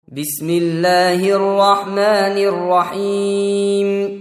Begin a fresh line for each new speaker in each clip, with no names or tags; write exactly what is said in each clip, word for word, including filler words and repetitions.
بسم الله الرحمن الرحيم.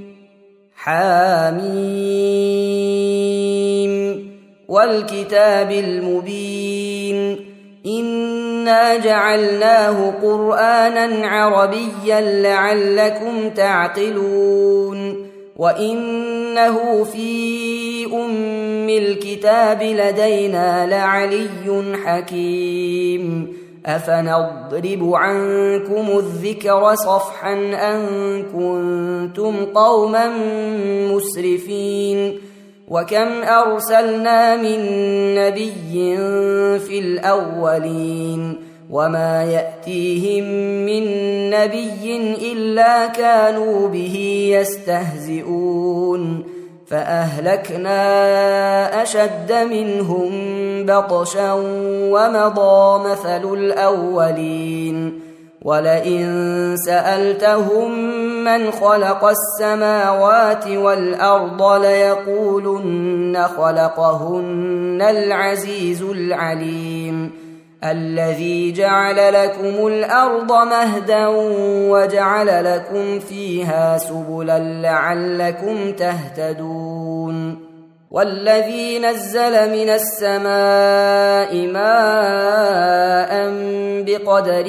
حاميم والكتاب المبين إنا جعلناه قرآنا عربيا لعلكم تعقلون وإنه في أم الكتاب لدينا لعلي حكيم. أفنضرب عنكم الذكر صفحا أن كنتم قوما مسرفين. وكم أرسلنا من نبي في الأولين وما يأتيهم من نبي إلا كانوا به يستهزئون فأهلكنا أشد منهم بطشا ومضى مثل الأولين. ولئن سألتهم من خلق السماوات والأرض ليقولن خلقهن العزيز العليم الذي جعل لكم الأرض مهدا وجعل لكم فيها سبلا لعلكم تهتدون. والذي نزل من السماء ماء بقدر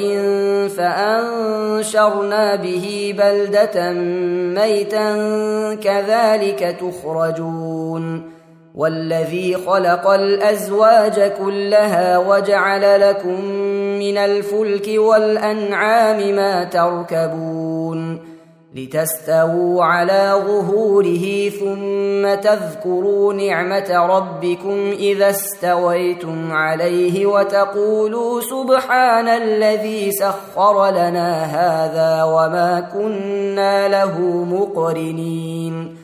فأنشرنا به بلدة ميتا كذلك تخرجون. والذي خلق الأزواج كلها وجعل لكم من الفلك والأنعام ما تركبون لتستووا على ظهوره ثم تذكروا نعمة ربكم إذا استويتم عليه وتقولوا سبحان الذي سخر لنا هذا وما كنا له مقرنين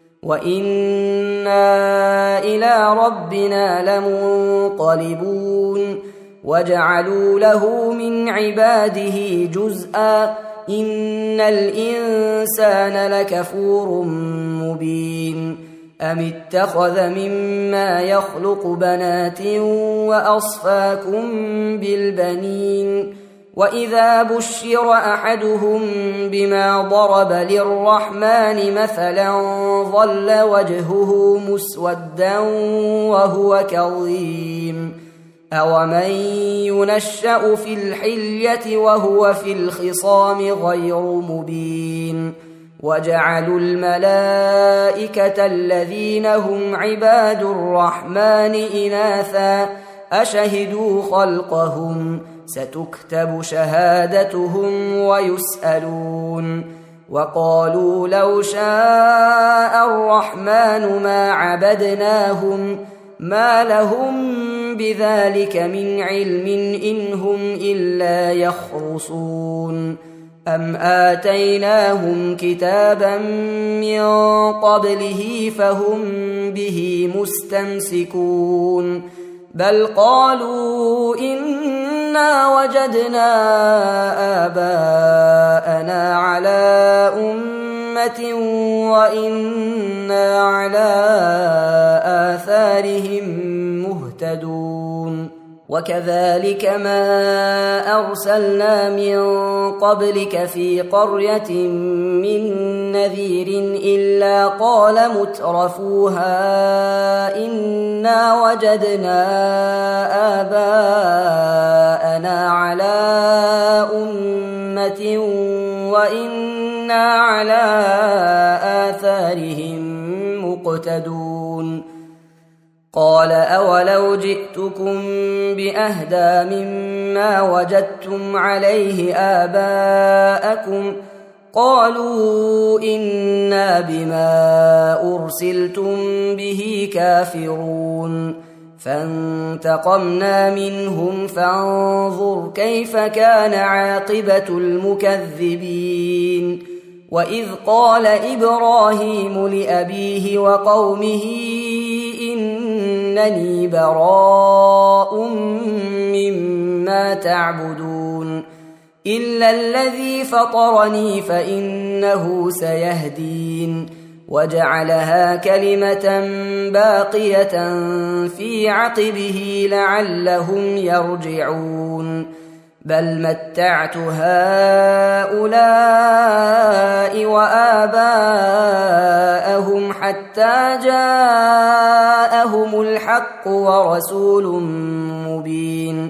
وإنا إلى ربنا لمنقلبون. وجعلوا له من عباده جزءا إن الإنسان لكفور مبين. أم اتخذ مما يخلق بنات وأصفاكم بالبنين وإذا بشر أحدهم بما ضرب للرحمن مثلا ظل وجهه مسودا وهو كظيم. أومن ينشأ في الحلية وهو في الخصام غير مبين. وجعلوا الملائكة الذين هم عباد الرحمن إناثا أشهدوا خلقهم ستكتب شهادتهم ويسألون. وقالوا لو شاء الرحمن ما عبدناهم ما لهم بذلك من علم إن هم إلا يخرصون. أم آتيناهم كتابا من قبله فهم به مستمسكون بل قالوا إنا وجدنا آباءنا على أمة وإنا على آثارهم مهتدون. وكذلك ما أرسلنا من قبلك في قرية من نذير إلا قال مترفوها إنا وجدنا آباءنا على أمة وإنا على آثارهم مقتدون. قال أولو جئتكم بأهدى مما وجدتم عليه آباءكم قالوا إنا بما أرسلتم به كافرون. فانتقمنا منهم فانظر كيف كان عاقبة المكذبين. وإذ قال إبراهيم لأبيه وقومه إنني براء مما تعبدون إلا الذي فطرني فإنه سيهدين. وجعلها كلمة باقية في عقبه لعلهم يرجعون بل متعت هؤلاء وآباءهم حتى جاءهم الحق ورسول مبين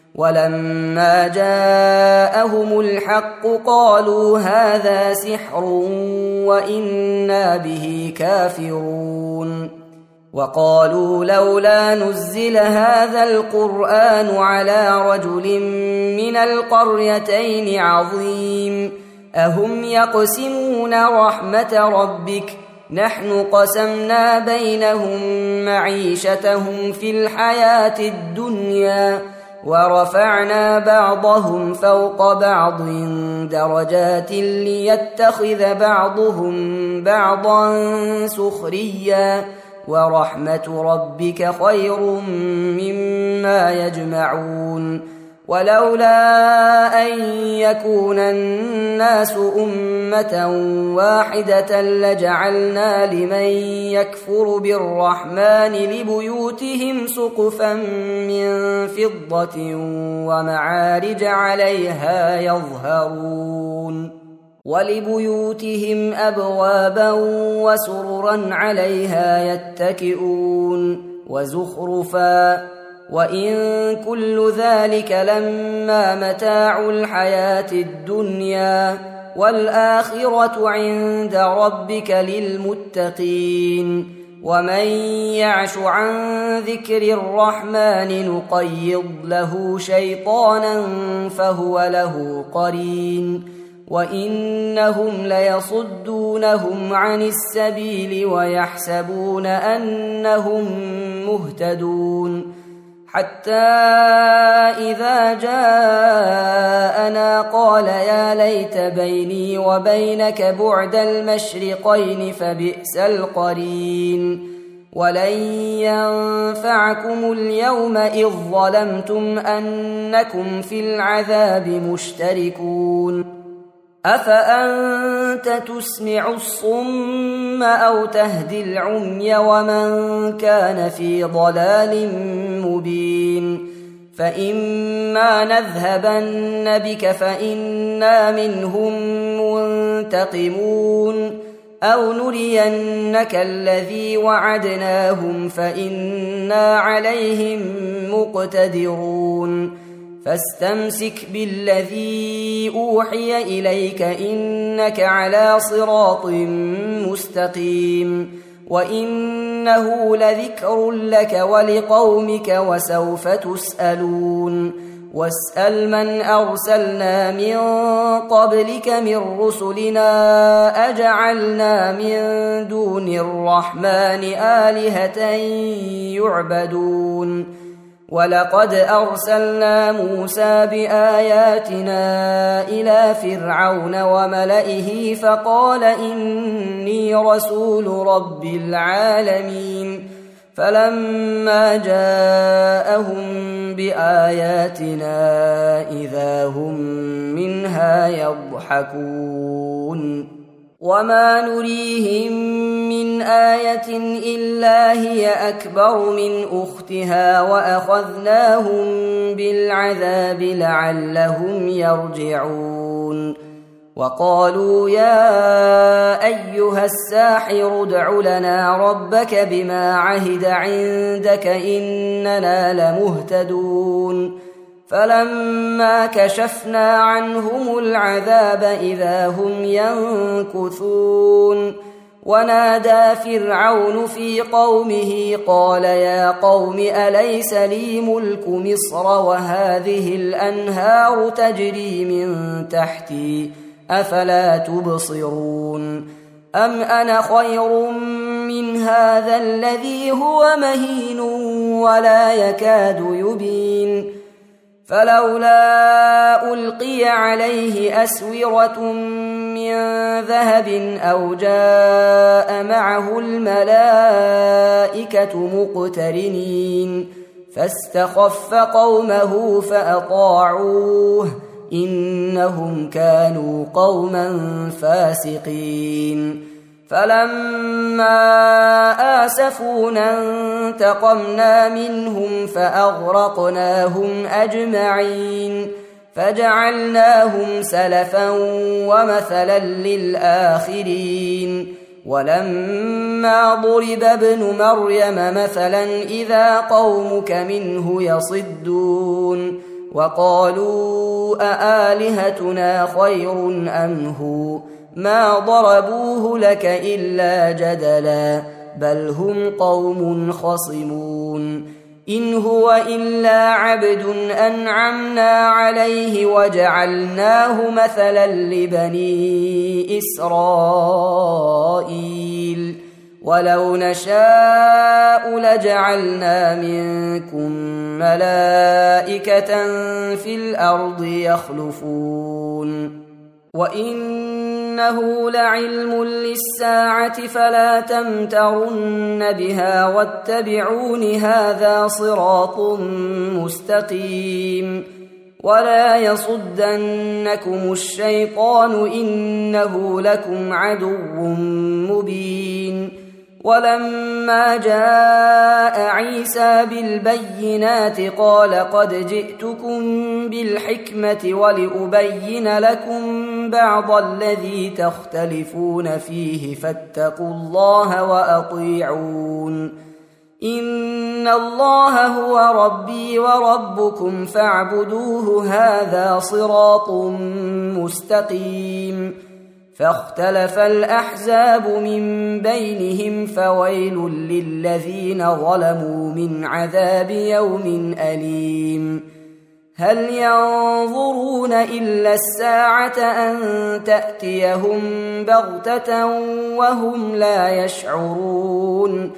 ولما جاءهم الحق قالوا هذا سحر وإنا به كافرون وقالوا لولا نزل هذا القرآن على رجل من القريتين عظيم أهم يقسمون رحمة ربك نحن قسمنا بينهم معيشتهم في الحياة الدنيا ورفعنا بعضهم فوق بعض درجات ليتخذ بعضهم بعضا سخريا ورحمة ربك خير مما يجمعون ولولا أن يكون الناس أمة واحدة لجعلنا لمن يكفر بالرحمن لبيوتهم سقفا من فضة ومعارج عليها يظهرون ولبيوتهم أبوابا وسررا عليها يتكئون وزخرفا وإن كل ذلك لما متاع الحياة الدنيا والآخرة عند ربك للمتقين ومن يعش عن ذكر الرحمن نقيض له شيطانا فهو له قرين وإنهم ليصدونهم عن السبيل ويحسبون أنهم مهتدون حتى إذا جاءنا قال يا ليت بيني وبينك بعد المشرقين فبئس القرين ولن ينفعكم اليوم إذ ظلمتم أنكم في العذاب مشتركون أفأنت تسمع الصم أو تهدي العمي ومن كان في ضلال مبين فإما نذهبن بك فإنا منهم منتقمون أو نرينك الذي وعدناهم فإنا عليهم مقتدرون فاستمسك بالذي أوحي إليك إنك على صراط مستقيم وإنه لذكر لك ولقومك وسوف تسألون واسأل من أرسلنا من قبلك من رسلنا أجعلنا من دون الرحمن آلهة يعبدون ولقد أرسلنا موسى بآياتنا إلى فرعون وملئه فقال إني رسول رب العالمين فلما جاءهم بآياتنا إذا هم منها يضحكون وما نريهم من آية إلا هي أكبر من أختها وأخذناهم بالعذاب لعلهم يرجعون وقالوا يا أيها الساحر ادع لنا ربك بما عهد عندك إننا لمهتدون فلما كشفنا عنهم العذاب إذا هم ينكثون ونادى فرعون في قومه قال يا قوم أليس لي ملك مصر وهذه الأنهار تجري من تحتي أفلا تبصرون أم أنا خير من هذا الذي هو مهين ولا يكاد يبين فلولا ألقي عليه أسورة من ذهب أو جاء معه الملائكة مقترنين فاستخف قومه فأطاعوه إنهم كانوا قوما فاسقين فلما آسفونا انتقمنا منهم فأغرقناهم أجمعين فجعلناهم سلفا ومثلا للآخرين ولما ضرب ابن مريم مثلا إذا قومك منه يصدون وقالوا أآلهتنا خير أم هو ما ضربوه لك إلا جدلا بل هم قوم خصمون إن هو إلا عبد أنعمنا عليه وجعلناه مثلا لبني إسرائيل ولو نشاء لجعلنا منكم ملائكة في الأرض يخلفون وإنه لعلم للساعة فلا تمترن بها واتبعون هذا صراط مستقيم ولا يصدنكم الشيطان إنه لكم عدو مبين ولما جاء عيسى بالبينات قال قد جئتكم بالحكمة ولأبين لكم بعض الذي تختلفون فيه فاتقوا الله وأطيعون إن الله هو ربي وربكم فاعبدوه هذا صراط مستقيم فاختلف الأحزاب من بينهم فويل للذين ظلموا من عذاب يوم أليم هل ينظرون إلا الساعة أن تأتيهم بغتة وهم لا يشعرون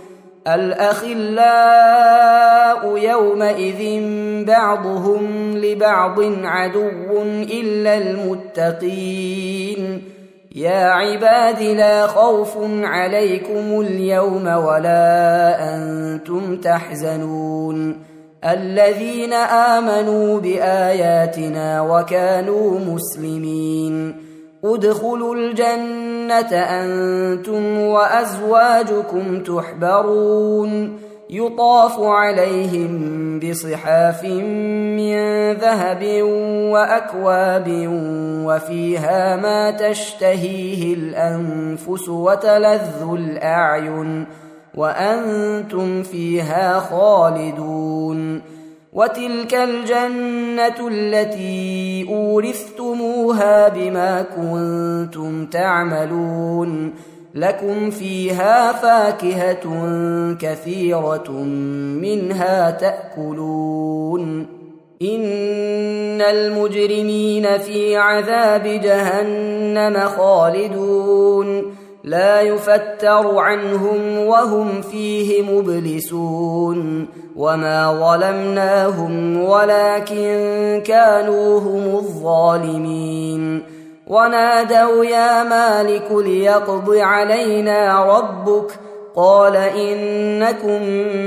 الأخلاء يومئذ بعضهم لبعض عدو إلا المتقين يا عباد لا خوف عليكم اليوم ولا أنتم تحزنون الذين آمنوا بآياتنا وكانوا مسلمين ادخلوا الجنة أنتم وأزواجكم تحبرون يطاف عليهم بصحاف من ذهب وأكواب وفيها ما تشتهيه الأنفس وتلذ الأعين وأنتم فيها خالدون وتلك الجنة التي أورثتموها بما كنتم تعملون لكم فيها فاكهة كثيرة منها تأكلون إن المجرمين في عذاب جهنم خالدون لا يفتر عنهم وهم فيه مبلسون وما ظلمناهم ولكن كانوا هم الظالمين ونادوا يا مالك ليقض علينا ربك قال إنكم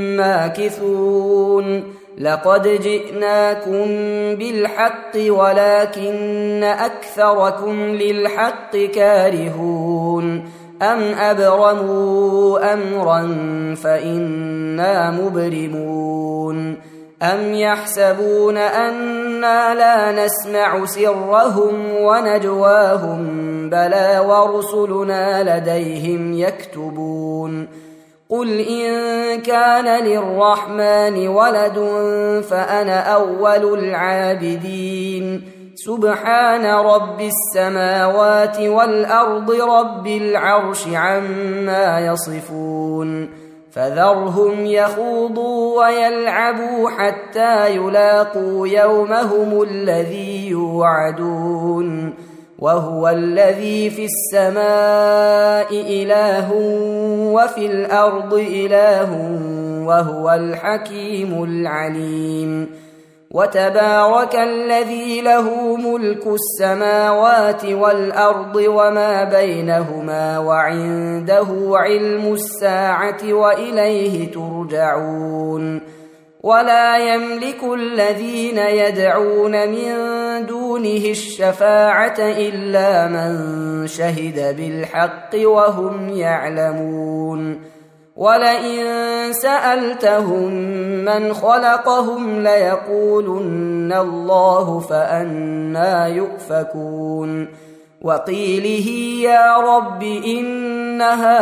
ماكثون لقد جئناكم بالحق ولكن أكثركم للحق كارهون أم أبرموا أمرا فإنا مبرمون أم يحسبون أنا لا نسمع سرهم ونجواهم بلى ورسلنا لديهم يكتبون قل إن كان للرحمن ولد فأنا أول العابدين سبحان رب السماوات والأرض رب العرش عما يصفون فذرهم يخوضوا ويلعبوا حتى يلاقوا يومهم الذي يوعدون وهو الذي في السماء إله وفي الأرض إله وهو الحكيم العليم وتبارك الذي له ملك السماوات والأرض وما بينهما وعنده علم الساعة وإليه ترجعون ولا يملك الذين يدعون من دونه الشفاعة إلا من شهد بالحق وهم يعلمون ولئن سألتهم من خلقهم ليقولن الله فأنى يؤفكون وقيله يا رب إن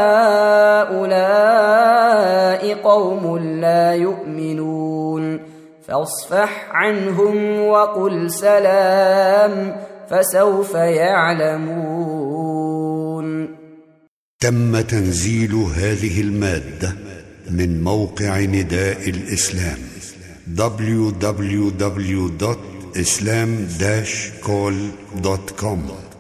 هؤلاء قوم لا يؤمنون فاصفح عنهم وقل سلام فسوف يعلمون.
تم تنزيل هذه المادة من موقع نداء الإسلام دبليو دبليو دبليو دوت إسلام داش كول دوت كوم.